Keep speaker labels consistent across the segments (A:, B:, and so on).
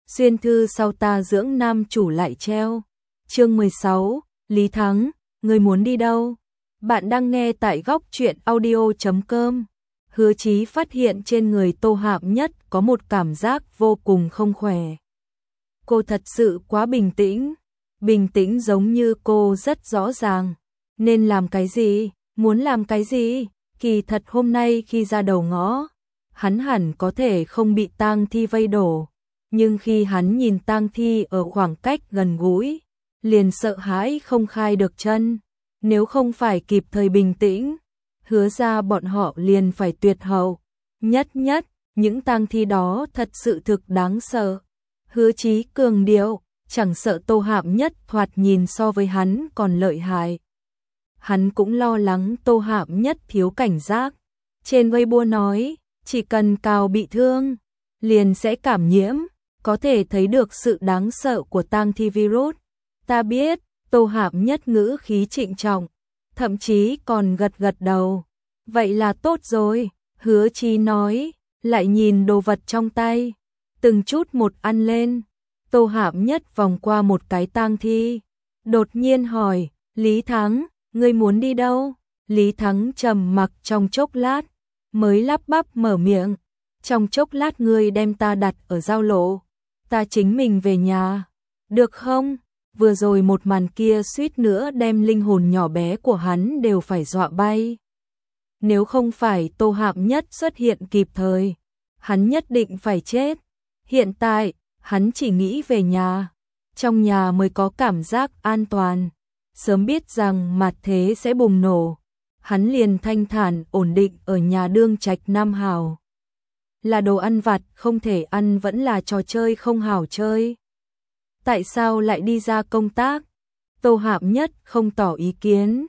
A: Xuyên thư sau ta dưỡng nam chủ lại treo. Chương 16, Lý Thắng, ngươi muốn đi đâu? Bạn đang nghe tại góc truyện audio.com. Hứa Chí phát hiện trên người Tô Hạm Nhất có một cảm giác vô cùng không khỏe. Cô thật sự quá bình tĩnh giống như cô rất rõ ràng. Nên làm cái gì, muốn làm cái gì, kỳ thật hôm nay khi ra đầu ngõ, hắn hẳn có thể không bị tang thi vây đổ. Nhưng khi hắn nhìn tang thi ở khoảng cách gần gũi, liền sợ hãi không khai được chân. Nếu không phải kịp thời bình tĩnh, hứa ra bọn họ liền phải tuyệt hậu. Nhất, những tang thi đó thật sự thực đáng sợ. Hứa Chí cường điệu, chẳng sợ Tô Hạm Nhất thoạt nhìn so với hắn còn lợi hại. Hắn cũng lo lắng Tô Hạm Nhất thiếu cảnh giác. Trên Weibo nói, chỉ cần cào bị thương, liền sẽ cảm nhiễm, có thể thấy được sự đáng sợ của tang thi virus. Ta biết, Tô Hạm Nhất ngữ khí trịnh trọng, thậm chí còn gật đầu. Vậy là tốt rồi, Hứa Chí nói, lại nhìn đồ vật trong tay, từng chút một ăn lên. Tô Hạm Nhất vòng qua một cái tang thi, đột nhiên hỏi, Lý Thắng, ngươi muốn đi đâu? Lý Thắng trầm mặc trong chốc lát, mới lắp bắp mở miệng, trong chốc lát ngươi đem ta đặt ở giao lộ, ta chính mình về nhà, được không? Vừa rồi một màn kia suýt nữa đem linh hồn nhỏ bé của hắn đều phải dọa bay. Nếu không phải Tô Hạm Nhất xuất hiện kịp thời, hắn nhất định phải chết. Hiện tại, hắn chỉ nghĩ về nhà, trong nhà mới có cảm giác an toàn. Sớm biết rằng mặt thế sẽ bùng nổ, hắn liền thanh thản ổn định ở nhà đương trạch Nam Hào. Là đồ ăn vặt không thể ăn vẫn là trò chơi không hảo chơi. Tại sao lại đi ra công tác? Tô Hạm Nhất không tỏ ý kiến.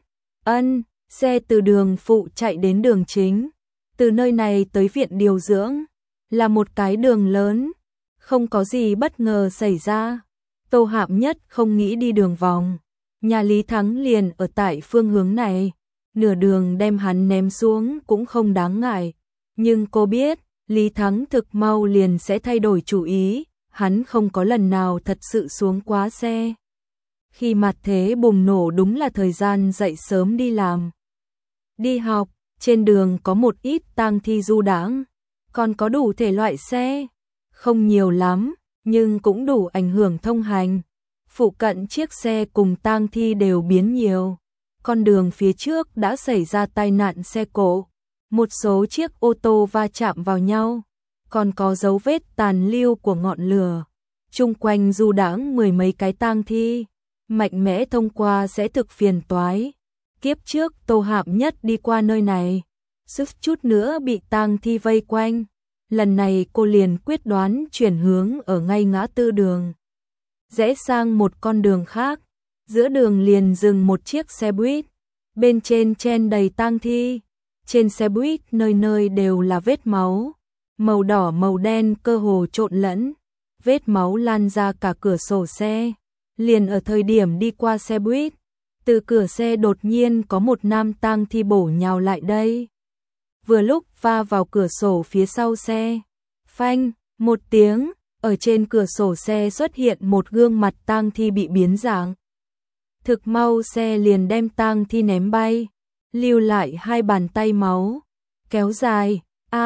A: Xe từ đường phụ chạy đến đường chính. Từ nơi này tới viện điều dưỡng, là một cái đường lớn. Không có gì bất ngờ xảy ra. Tô Hạm Nhất không nghĩ đi đường vòng. Nhà Lý Thắng liền ở tại phương hướng này. Nửa đường đem hắn ném xuống cũng không đáng ngại. Nhưng cô biết, Lý Thắng thực mau liền sẽ thay đổi chủ ý. Hắn không có lần nào thật sự xuống quá xe. Khi mặt thế bùng nổ đúng là thời gian dậy sớm đi làm, đi học, trên đường có một ít tang thi du đãng, còn có đủ thể loại xe, không nhiều lắm, nhưng cũng đủ ảnh hưởng thông hành. Phụ cận chiếc xe cùng tang thi đều biến nhiều. Con đường phía trước đã xảy ra tai nạn xe cộ, một số chiếc ô tô va chạm vào nhau, còn có dấu vết tàn lưu của ngọn lửa. Chung quanh du đãng mười mấy cái tang thi, mạnh mẽ thông qua sẽ thực phiền toái. Kiếp trước Tô Hạm Nhất đi qua nơi này, suýt chút nữa bị tang thi vây quanh. Lần này cô liền quyết đoán chuyển hướng ở ngay ngã tư đường, rẽ sang một con đường khác. Giữa đường liền dừng một chiếc xe buýt, bên trên chen đầy tang thi. Trên xe buýt nơi nơi đều là vết máu, màu đỏ màu đen cơ hồ trộn lẫn, vết máu lan ra cả cửa sổ xe. Liền ở thời điểm đi qua xe buýt, từ cửa xe đột nhiên có một nam tang thi bổ nhào lại đây. Vừa lúc va vào cửa sổ phía sau xe, phanh, một tiếng, ở trên cửa sổ xe xuất hiện một gương mặt tang thi bị biến dạng. Thực mau xe liền đem tang thi ném bay, lưu lại hai bàn tay máu, kéo dài.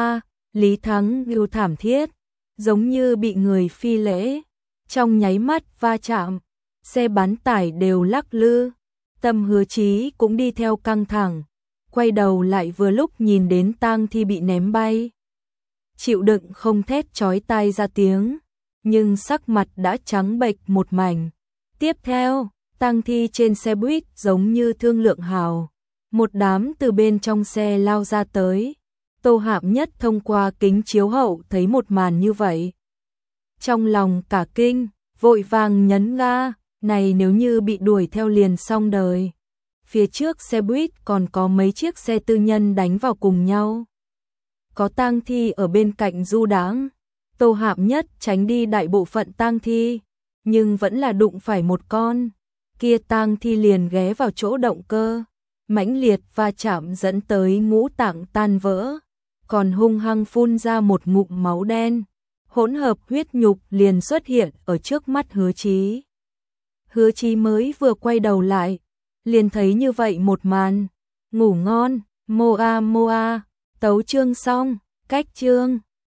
A: Lý Thắng kêu thảm thiết, giống như bị người phi lễ. Trong nháy mắt va chạm, xe bán tải đều lắc lư. Tâm Hứa Chí cũng đi theo căng thẳng, quay đầu lại vừa lúc nhìn đến tang thi bị ném bay. Chịu đựng không thét chói tai ra tiếng, nhưng sắc mặt đã trắng bệch một mảnh. Tiếp theo, tang thi trên xe buýt giống như thương lượng hào, một đám từ bên trong xe lao ra tới. Tô Hạm Nhất thông qua kính chiếu hậu thấy một màn như vậy, trong lòng cả kinh, vội vàng nhấn ga, này nếu như bị đuổi theo liền xong đời. Phía trước xe buýt còn có mấy chiếc xe tư nhân đánh vào cùng nhau, có tang thi ở bên cạnh du đãng. Tô Hạm Nhất tránh đi đại bộ phận tang thi, nhưng vẫn là đụng phải một con. Kia tang thi liền ghé vào chỗ động cơ, mãnh liệt va chạm dẫn tới ngũ tạng tan vỡ, còn hung hăng phun ra một ngụm máu đen. hỗn hợp huyết nhục liền xuất hiện ở trước mắt Hứa Chí. Hứa Chí mới vừa quay đầu lại, liền thấy như vậy một màn. Ngủ ngon, moa moa, tấu chương xong, cách chương.